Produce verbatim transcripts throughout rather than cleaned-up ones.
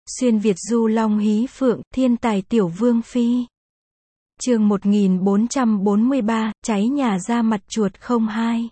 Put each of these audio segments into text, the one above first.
Xuyên Việt du long hí phượng, thiên tài tiểu vương phi. Chương một nghìn bốn trăm bốn mươi ba, cháy nhà ra mặt chuột không hai.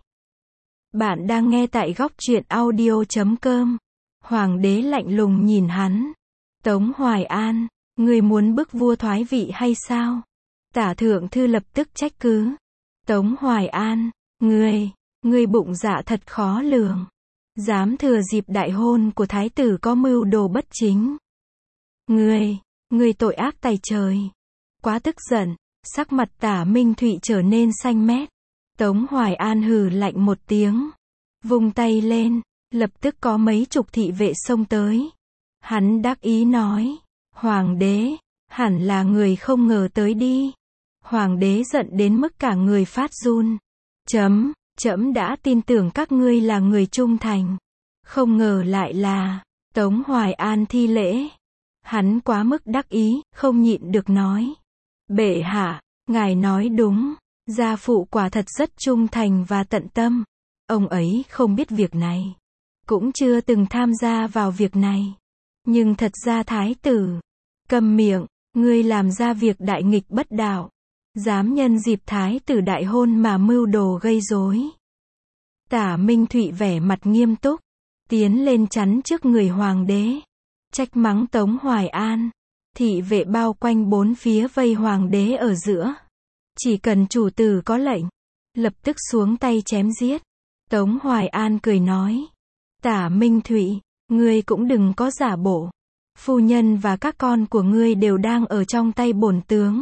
Bạn đang nghe tại góc truyện audio chấm com. Hoàng đế lạnh lùng nhìn hắn. Tống Hoài An, ngươi muốn bức vua thoái vị hay sao? Tả thượng thư lập tức trách cứ. Tống Hoài An, ngươi, ngươi bụng dạ thật khó lường. Dám thừa dịp đại hôn của thái tử có mưu đồ bất chính. Ngươi, ngươi tội ác tày trời. Quá tức giận, sắc mặt Tả Minh Thụy trở nên xanh mét. Tống Hoài An hừ lạnh một tiếng, vung tay lên, lập tức có mấy chục thị vệ xông tới. Hắn đắc ý nói, Hoàng đế, hẳn là người không ngờ tới đi. Hoàng đế giận đến mức cả người phát run. Chấm, trẫm đã tin tưởng các ngươi là người trung thành. Không ngờ lại là, Tống Hoài An thi lễ. Hắn quá mức đắc ý, không nhịn được nói. Bệ hạ, ngài nói đúng, gia phụ quả thật rất trung thành và tận tâm. Ông ấy không biết việc này, cũng chưa từng tham gia vào việc này. Nhưng thật ra thái tử, câm miệng, ngươi làm ra việc đại nghịch bất đạo. Dám nhân dịp thái tử đại hôn mà mưu đồ gây rối. Tả Minh Thụy vẻ mặt nghiêm túc, tiến lên chắn trước người hoàng đế. Trách mắng Tống Hoài An. Thị vệ bao quanh bốn phía vây hoàng đế ở giữa. Chỉ cần chủ tử có lệnh, lập tức xuống tay chém giết. Tống Hoài An cười nói. Tả Minh Thụy, ngươi cũng đừng có giả bộ. Phu nhân và các con của ngươi đều đang ở trong tay bổn tướng.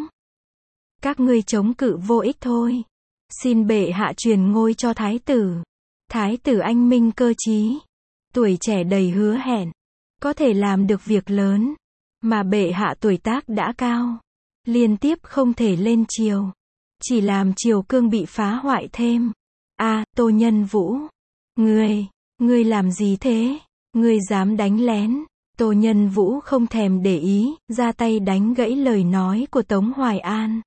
Các ngươi chống cự vô ích thôi. Xin bệ hạ truyền ngôi cho thái tử. Thái tử anh minh cơ trí, tuổi trẻ đầy hứa hẹn, có thể làm được việc lớn. Mà bệ hạ tuổi tác đã cao, liên tiếp không thể lên triều, chỉ làm triều cương bị phá hoại thêm. A, à, Tô Nhân Vũ, ngươi, ngươi làm gì thế? Ngươi dám đánh lén? Tô Nhân Vũ không thèm để ý, ra tay đánh gãy lời nói của Tống Hoài An.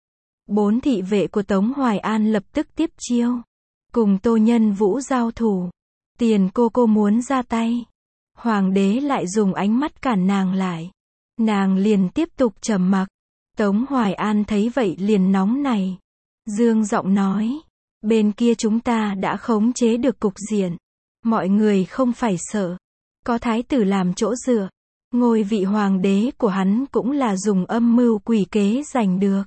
Bốn thị vệ của Tống Hoài An lập tức tiếp chiêu, cùng Tô Nhân Vũ giao thủ. Tiền cô cô muốn ra tay, hoàng đế lại dùng ánh mắt cản nàng lại. Nàng liền tiếp tục trầm mặc. Tống Hoài An thấy vậy liền nóng này, dương giọng nói, bên kia chúng ta đã khống chế được cục diện, mọi người không phải sợ, có thái tử làm chỗ dựa, ngôi vị hoàng đế của hắn cũng là dùng âm mưu quỷ kế giành được,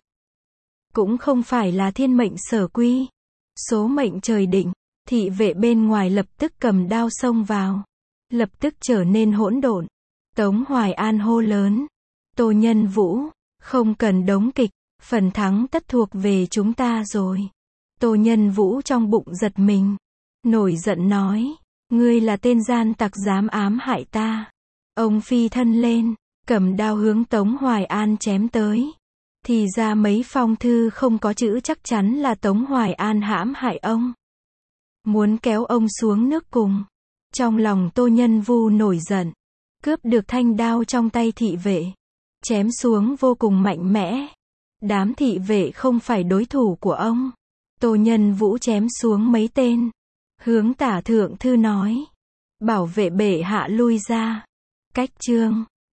cũng không phải là thiên mệnh sở quy, số mệnh trời định. Thị vệ bên ngoài lập tức cầm đao xông vào, lập tức trở nên hỗn độn. Tống Hoài An hô lớn, Tô Nhân Vũ, không cần đóng kịch, phần thắng tất thuộc về chúng ta rồi. Tô Nhân Vũ trong bụng giật mình, nổi giận nói, ngươi là tên gian tặc dám ám hại ta. Ông phi thân lên, cầm đao hướng Tống Hoài An chém tới. Thì ra mấy phong thư không có chữ chắc chắn là Tống Hoài An hãm hại ông, muốn kéo ông xuống nước cùng. Trong lòng Tô Nhân Vu nổi giận, cướp được thanh đao trong tay thị vệ, chém xuống vô cùng mạnh mẽ. Đám thị vệ không phải đối thủ của ông. Tô Nhân Vũ chém xuống mấy tên, hướng Tả thượng thư nói, bảo vệ bệ hạ lui ra. Cách chương